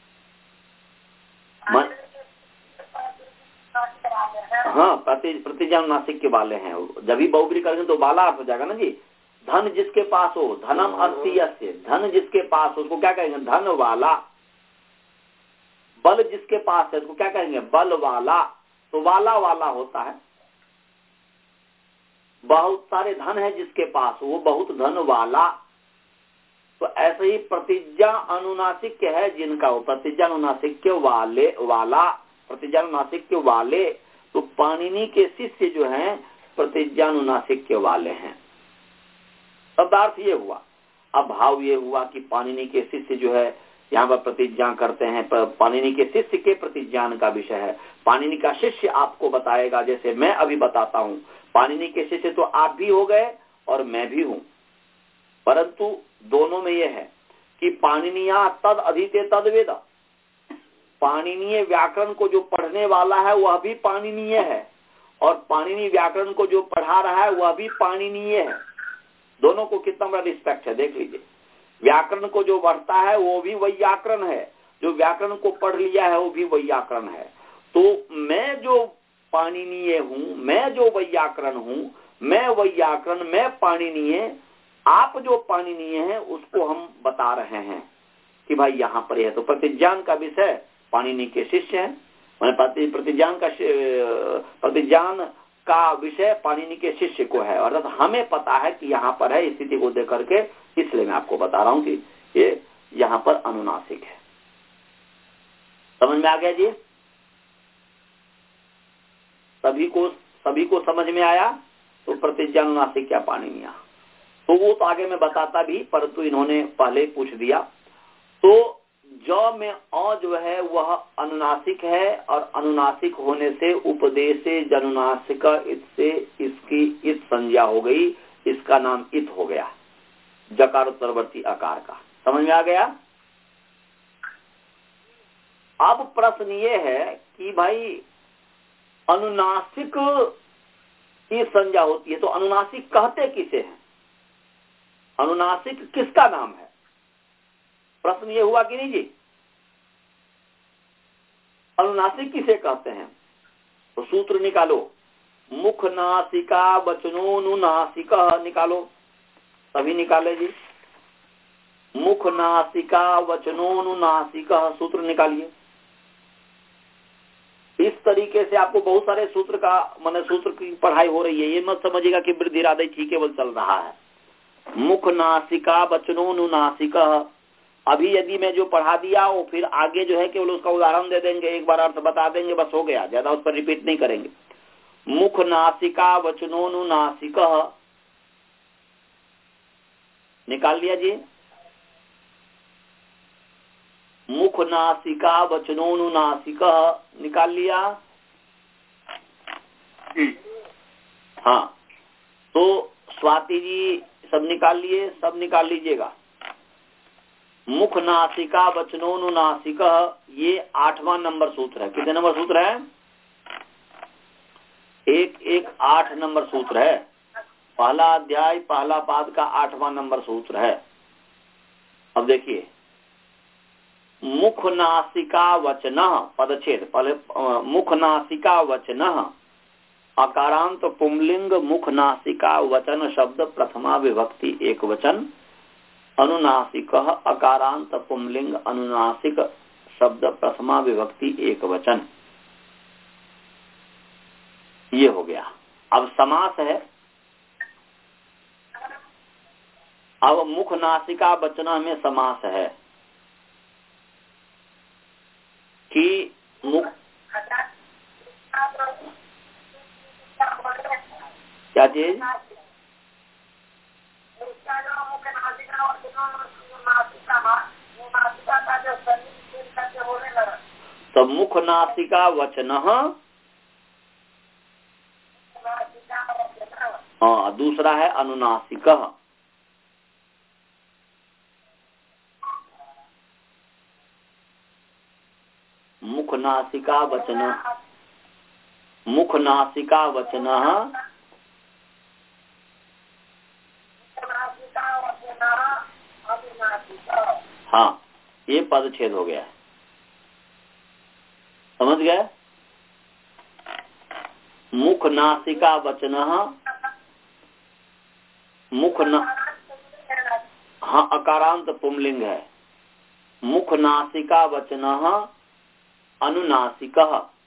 हाँ, प्रतिज्ञानुनासिक के वाले हैं। जब भी बहुब्री करेंगे तो वाला अर्थ हो जाएगा ना जी। धन जिसके पास हो, धनम अस्ति यस्य, धन जिसके पास हो उसको क्या कहेंगे? धन वाला। बल जिसके पास है उसको क्या कहेंगे? बल वाला। तो वाला वाला होता है। बहुत सारे धन है जिसके पास, वो बहुत धन वाला। तो ऐसे ही प्रतिज्ञा अनुनासिक है जिनका, वो प्रतिज्ञा अनुनासिक के वाले वाला, प्रतिज्ञा अनुनासिक के वाले। तो पाणिनि के शिष्य जो हैं प्रतिज्ञा अनुनासिक के वाले हैं। शब्दार्थ ये हुआ। अब भाव ये हुआ कि पाणिनि के शिष्य जो है यहाँ पर प्रतिज्ञा करते हैं। पाणिनि के शिष्य के प्रतिज्ञान का विषय है। पाणिनि का शिष्य आपको बताएगा, जैसे मैं अभी बताता हूँ। पाणिनि के शिष्य तो आप भी हो गए और मैं भी हूँ, परंतु दोनों में यह है कि पाणिनिया तद अधीते तद वेद। पाणिनीय व्याकरण को जो पढ़ने वाला है वह भी पाणिनीय है, और पाणिनि व्याकरण को जो पढ़ा रहा है वह भी पाणिनीय है। दोनों को कितना बड़ा रिस्पेक्ट है, देख लीजिए। व्याकरण को जो पढ़ता है वो भी वैयाकरण है, जो व्याकरण को पढ़ लिया है वो भी वैयाकरण है। तो मैं जो पाणिनीय हूँ, मैं जो वैयाकरण हूँ, मैं वैयाकरण, मैं पाणिनीय, आप जो पाणिनीय है उसको हम बता रहे हैं कि भाई यहाँ पर है। तो प्रतिज्ञान का विषय पाणिनि के शिष्य है, प्रतिज्ञान का प्रतिज्ञान का विषय पाणिनि के शिष्य को है, अर्थात हमें पता है कि यहाँ पर है स्थिति को देख करके, इसलिए मैं आपको बता रहा हूँ कि ये यहाँ पर अनुनासिक है। समझ में आ गया जी? सभी को सभी को समझ में आया? तो प्रतिज्ञा अनुनासिक क्या पाणिनिया, तो वो तो आगे मैं बताता भी, परंतु इन्होंने पहले पूछ दिया। तो जो में अ जो है वह अनुनासिक है, और अनुनासिक होने से उपदेशे जनुनासिक इससे इसकी इत संज्ञा हो गई, इसका नाम इत हो गया, जकारोत्तरवर्ती आकार का। समझ में आ गया? अब प्रश्न ये है कि भाई अनुनासिक की संज्ञा होती है तो अनुनासिक कहते किसे हैं? अनुनासिक किसका नाम है? प्रश्न ये हुआ कि नहीं जी? अनुनासिक किसे कहते हैं? तो सूत्र निकालो, मुख नासिका वचनोनुनासिक निकालो, सभी निकाले जी। मुख नासिका वचनोनुनासिक सूत्र निकालिए। इस तरीके से आपको बहुत सारे सूत्र का माने सूत्र की पढ़ाई हो रही है। ये मत समझिएगा कि वृद्धि राधे ठीक केवल चल रहा है। मुख नासिका वचनोनुनासिक, अभी यदि मैं जो पढ़ा दिया वो फिर आगे जो है केवल उसका उदाहरण दे देंगे, एक बार अर्थ बता देंगे, बस हो गया, ज्यादा उस पर रिपीट नहीं करेंगे। मुख नासिका वचनोनुनासिक निकाल लिया जी। मुख नासिका वचनोनुनासिक निकाल लिया। हाँ, तो स्वाति जी सब निकाल लिए? सब निकाल लीजिएगा। मुख नासिका वचनोनुनासिक, ये आठवां नंबर सूत्र है। कितने नंबर सूत्र है? एक एक आठ नंबर सूत्र है। पहला अध्याय पहला पाद का आठवां नंबर सूत्र है। अब देखिए, मुख नासिका वचन पदच्छेद, पहले मुख नासिका वचन अकारांत पुंलिंग मुख नासिका वचन शब्द प्रथमा विभक्ति एक वचन, अनुनासिक अकारांत पुंलिंग अनुनासिक शब्द प्रथमा विभक्ति एक वचन। ये हो गया। अब समास है। अब मुख नासिका वचन में समास है कि मुख क्या चीज? तो मुख नासिका वचन, हाँ, दूसरा है अनुनासिक। मुख नासिका वचन, मुख नासिका वचन, हाँ, ये पदच्छेद हो गया। समझ गए? मुख नासिका वचन, मुख न, हाँ, अकारांत पुंलिंग है। मुख नासिका वचन अनुनासिक,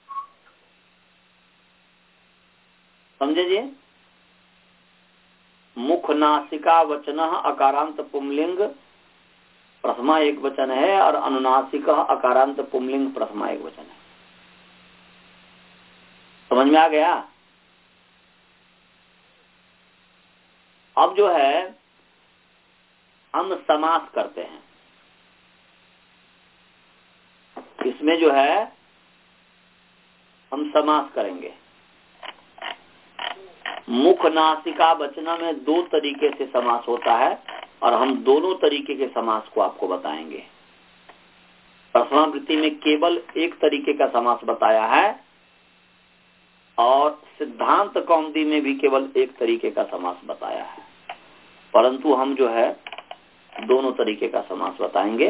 समझे जी? मुख नासिका वचन अकारांत पुंलिंग प्रथमा एक वचन है, और अनुनासिक अकारांत पुंलिंग प्रथमा एक वचन है। समझ में आ गया? अब जो है हम समास करते हैं। इसमें जो है हम समास करेंगे। मुख नासिका वचना में दो तरीके से समास होता है और हम दोनों तरीके के समास को आपको बताएंगे। प्रथमावृत्ति में केवल एक तरीके का समास बताया है और सिद्धांत कौमुदी में भी केवल एक तरीके का समास बताया है, परंतु हम जो है दोनों तरीके का समास बताएंगे।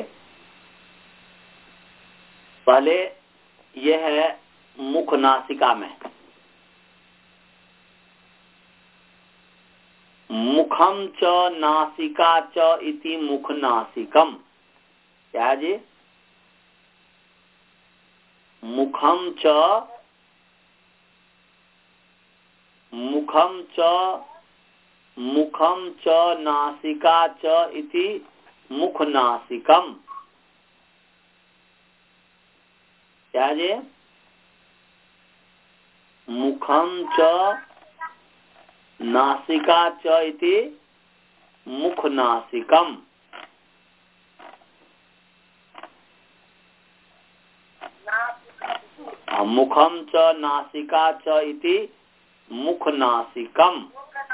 पहले यह है मुख नासिका में। मुखम च नासिका च इति मुख नासिकम। क्या है जी? मुखम च मुखम च मुखम च नासिका च इति मुख नासिकम। क्या है जी? मुखम च नासिका च इति मुख नासिकम। मुखम च नासिका च इति मुख नासिकम।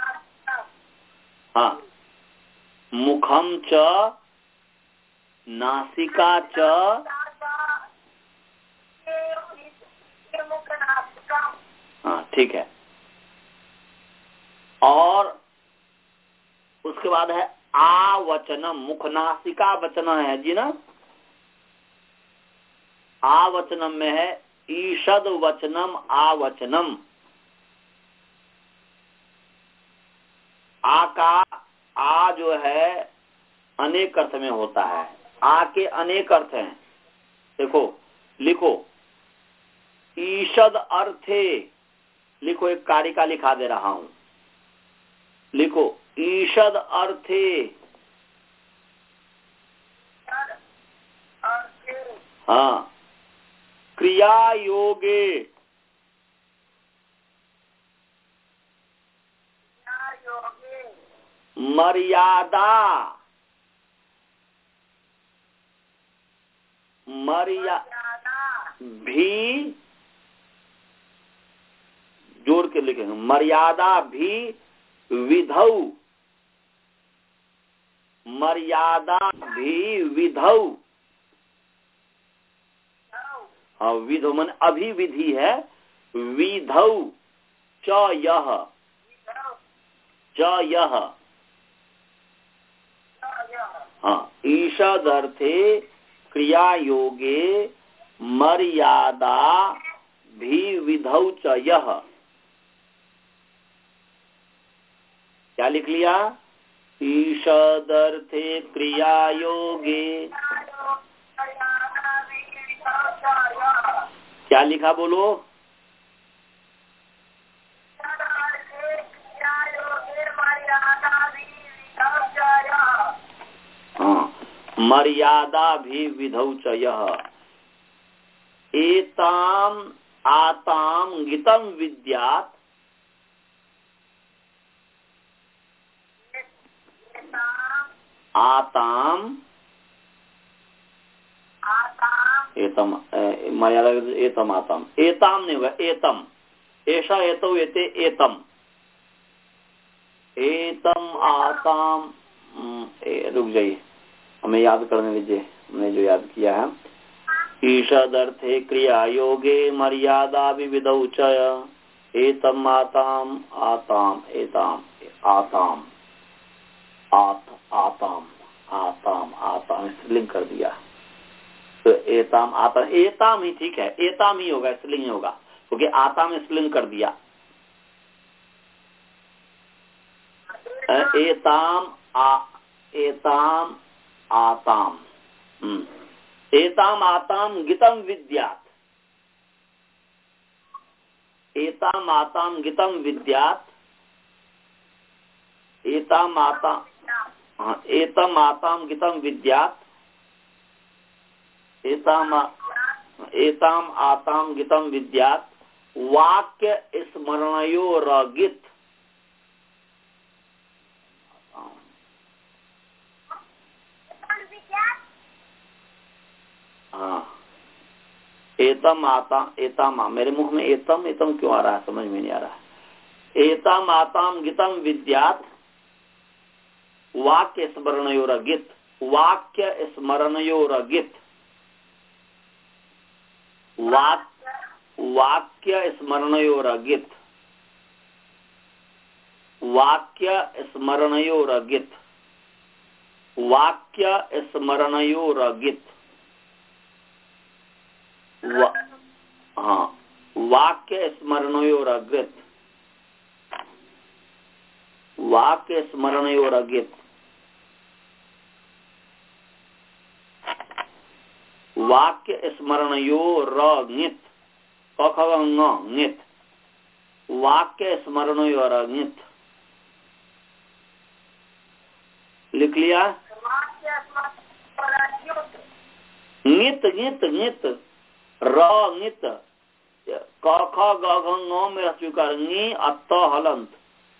हाँ, मुखम च नासिका च। हाँ ठीक है। और उसके बाद है आवचनम। मुख नासिका वचन है जी ना। आवचनम में है ईषद वचनम आवचनम। आ का आ जो है अनेक अर्थ में होता है। आ के अनेक अर्थ हैं। देखो लिखो ईषद अर्थे। लिखो एक कारिका लिखा दे रहा हूं। लिखो ईषद अर्थे। हाँ, क्रिया योगे। मर्यादा। मर्या भी जोड़ के लिखेंगे। मर्यादा भी विधौ। मर्यादा भी विधौ। हाँ, विधौ मन अभिविधि है। विधौ च यह च यह। हाँ, ईषदर्थे क्रिया योगे मर्यादा भी विधौ च यह। क्या लिख लिया? ईषदर्थे क्रिया योगे। क्या लिखा बोलो? हाँ, मर्यादा भी विधौ च यह। एताम आताम गीतम विद्यात्। आताम एतम मर्यादा एतम आताम। एताम नहीं होगा, एतम। ऐसा एतो एते एतम। एतम आताम। ए, रुक जाइए, हमें याद करने दीजिए। हमने जो याद किया है ईषदर्थे क्रिया योगे मर्यादा विविधौ च एतम आताम आताम एताम आताम आत आताम आताम आताम स्त्रीलिंग कर दिया तो एताम आताम। एताम ही ठीक है, एताम ही होगा, स्त्रीलिंग ही होगा क्योंकि आताम स्त्रीलिंग कर दिया। एताम आ एताम आताम। हम्म एताम आताम गीतम विद्यात्। एताम आताम गीतम विद्यात्। एताम आताम हाँ, एतम आताम गीतम विद्यात्। एताम एताम आताम गीतम विद्यात्। वाक्य स्मरणयोरगित। हाँ, एतम आता एताम, मेरे मुख में एतम एतम क्यों आ रहा है, समझ में नहीं आ रहा है। एतम आताम गितम विद्यात वाक्य स्मरणयोरगित, वाक्य स्मरणयोरगित, वाक वाक्य स्मरणयोरगित, वाक्य स्मरणयोरगित, वाक्य स्मरणयोरगित, वा, हाँ वाक्य स्मरणयोरगित, वाक्य स्मरणयोरगित, वाक्य स्मरणयोरगित, ङित, वाक्य स्मरणयोरगित, लिख लिया। ङित ङित ङित र ङित, क ख ग घ ङ में स्वीकार, ङी अत हलंत,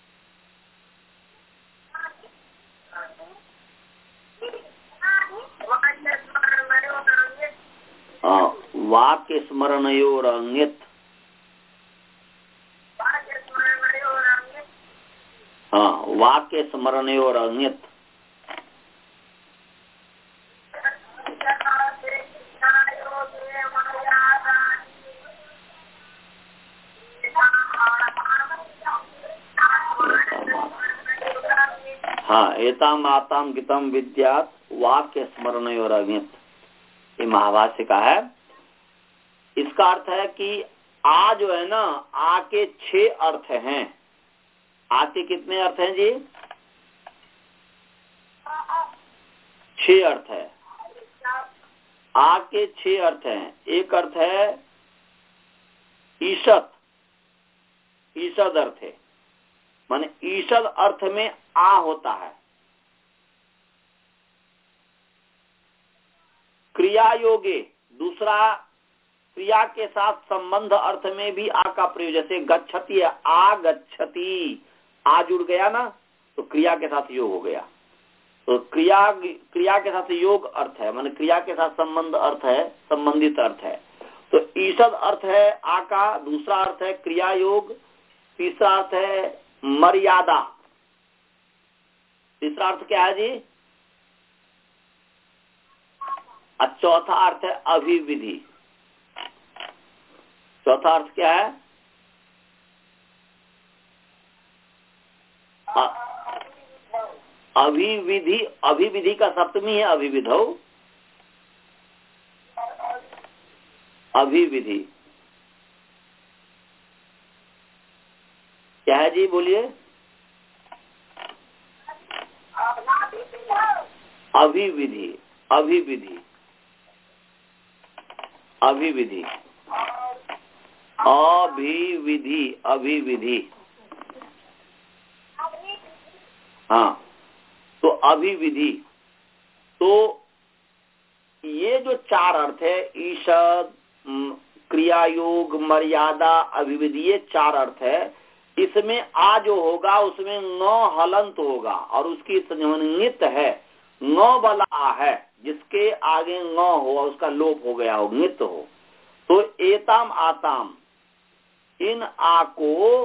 वाक्य स्मरणयोरंगित, हाँ वाक्य स्मरणयोरंगित, हाँ एताम आताम गितम विद्यात वाक्य स्मरणयोरंगित, ये महाभाष्य का है। इसका अर्थ है कि आ जो है ना, आ के छह अर्थ हैं। आ के कितने अर्थ हैं जी? छह अर्थ है। आ के छह अर्थ हैं। एक अर्थ है ईषद, ईषद अर्थ है, माने ईषद अर्थ में आ होता है। क्रिया योगे, दूसरा क्रिया के साथ संबंध अर्थ में भी आ का प्रयोग, जैसे गच्छति है, आ गच्छति, आ जुड़ गया ना तो क्रिया के साथ योग हो गया। तो क्रिया क्रिया के साथ योग अर्थ है, माने क्रिया के साथ संबंध अर्थ है, संबंधित अर्थ है। तो ईषद अर्थ है आ का, दूसरा अर्थ है क्रिया योग, तीसरा अर्थ है मर्यादा। तीसरा अर्थ क्या है जी? और चौथा अर्थ है अभिविधि। चौथा अर्थ क्या है? अभिविधि। अभिविधि का सप्तमी है अभिविधौ, अभिविधि क्या है जी, बोलिए। अभिविधि, अभिविधि, अभिविधि, अभिविधि, अभिविधि, हाँ तो अभिविधि। तो ये जो चार अर्थ है, ईषद, क्रिया योग, मर्यादा, अभिविधि, ये चार अर्थ है। इसमें आ जो होगा उसमें नौ हलंत होगा और उसकी संज्ञित है, नौ वाला आ है, जिसके आगे नौ हो उसका लोप हो गया हो, नित हो। तो एताम आताम, इन आ को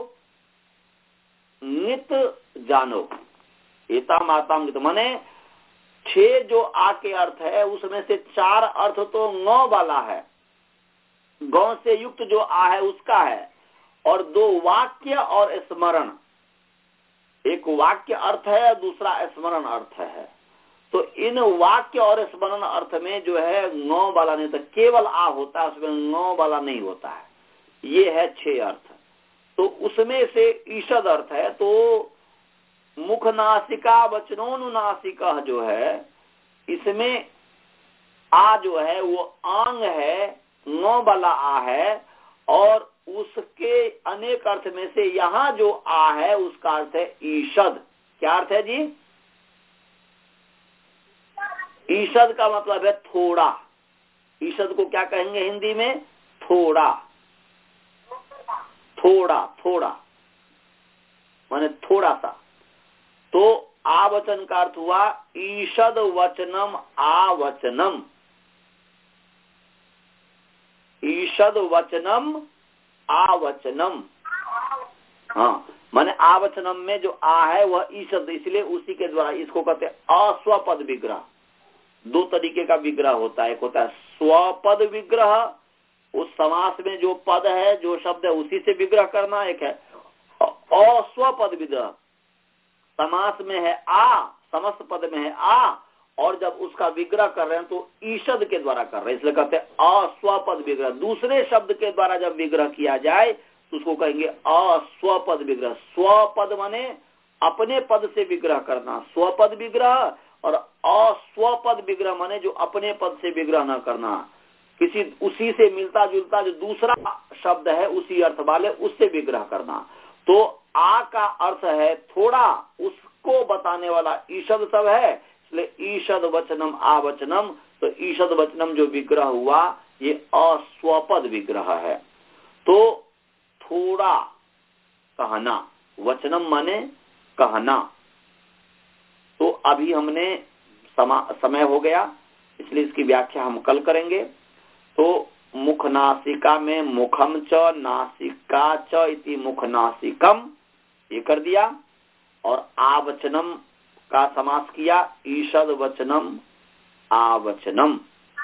नित जानो। एताम आताम नित माने छह जो आ के अर्थ है उसमें से चार अर्थ तो नौ वाला है, गौ से युक्त जो आ है उसका है, और दो वाक्य और स्मरण, एक वाक्य अर्थ है दूसरा स्मरण अर्थ है। तो इन वाक्य और स्मरण अर्थ में जो है नौ वाला नहीं, तो केवल आ होता है, उसमें नौ वाला नहीं होता है। ये है छह अर्थ। तो उसमें से ईषद अर्थ है, तो मुख नासिका वचनोनुनासिका जो है, इसमें आ जो है वो आंग है, नौ वाला आ है, और उसके अनेक अर्थ में से यहाँ जो आ है उसका अर्थ है ईषद। क्या अर्थ है जी? ईषद का मतलब है थोड़ा। ईषद को क्या कहेंगे हिंदी में? थोड़ा, थोड़ा, थोड़ा माने थोड़ा सा। तो आवचन का अर्थ हुआ ईषद वचनम आवचनम। ईषद वचनम आवचनम। हाँ, माने आवचनम में जो आ है वह ईषद, इसलिए उसी के द्वारा इसको कहते हैं अस्वपद विग्रह। दो तरीके का विग्रह होता है, एक होता है स्वपद विग्रह, उस समास में जो पद है जो शब्द है उसी से विग्रह करना, एक है अस्वपद विग्रह, समास में है आ, समस्त पद में है आ, और जब उसका विग्रह कर रहे हैं तो ईषद के द्वारा कर रहे हैं, इसलिए कहते हैं अस्वपद विग्रह। दूसरे शब्द के द्वारा जब विग्रह किया जाए तो उसको कहेंगे अस्वपद विग्रह। स्वपद माने अपने पद से विग्रह करना, स्वपद विग्रह, और अस्वपद विग्रह माने जो अपने पद से विग्रह न करना, किसी उसी से मिलता जुलता जो दूसरा शब्द है उसी अर्थ वाले उससे विग्रह करना। तो आ का अर्थ है थोड़ा, उसको बताने वाला ईषद सब है, इसलिए ईषद वचनम आवचनम। तो ईषद वचनम जो विग्रह हुआ ये अस्वपद विग्रह है। तो थोड़ा कहना, वचनम माने कहना। तो अभी हमने समा, समय हो गया, इसलिए इसकी व्याख्या हम कल करेंगे। तो मुख नासिका में मुखम च नासिका च इति मुख नासिकम, ये कर दिया। और आवचनम का समास किया, ईषद वचनम आवचनम,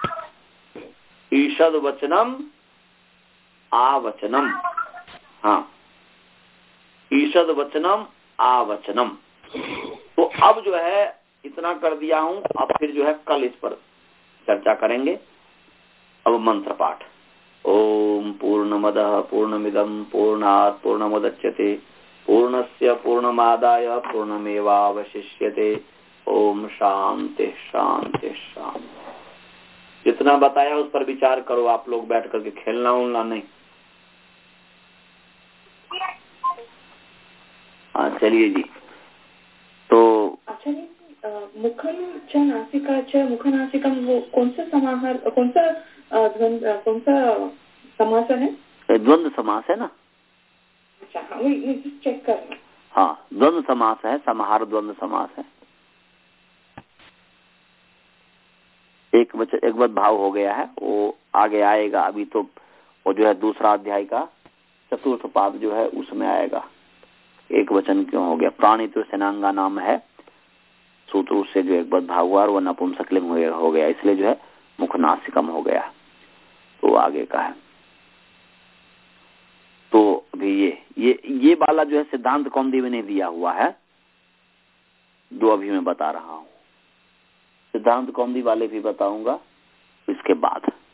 ईषद वचनम आवचनम। हाँ, ईषद वचनम आवचनम। तो अब जो है इतना कर दिया हूं, अब फिर जो है कल इस पर चर्चा करेंगे। अब मंत्र पाठ। ओम पूर्णमदः पूर्णमिदं पूर्णात् पूर्णमुदच्यते पूर्णस्य पूर्णमादाय पूर्णमेवावशिष्यते। ओम शांति शांति शांति। जितना बताया उस पर विचार करो आप लोग, बैठ करके खेलना उलना नहीं। हाँ चलिए जी। तो अच्छा जी, मुखम च नासिका च मुख नासिकम, वो कौन सा समाहार, कौन सा कौन सा समास है? द्वंद्व समास है ना। अच्छा हाँ, वही चेक करना। हाँ, द्वंद्व समास है, समाहार द्वंद्व समास है। एक वचन एक बार भाव हो गया है, वो आगे आएगा। अभी तो वो जो है दूसरा अध्याय का चतुर्थ पाद जो है उसमें आएगा। एक वचन क्यों हो गया? प्राणित्व सेनांगा नाम है सूत्र से जो एक बार भाव हुआ और वो नपुंसकलिंग हो गया, इसलिए जो है मुख नासिकम हो गया। तो आगे का है। तो अभी ये ये ये वाला जो है सिद्धांत कौमुदी में नहीं दिया हुआ है, जो अभी मैं बता रहा हूँ। सिद्धांत कौमुदी वाले भी बताऊंगा इसके बाद।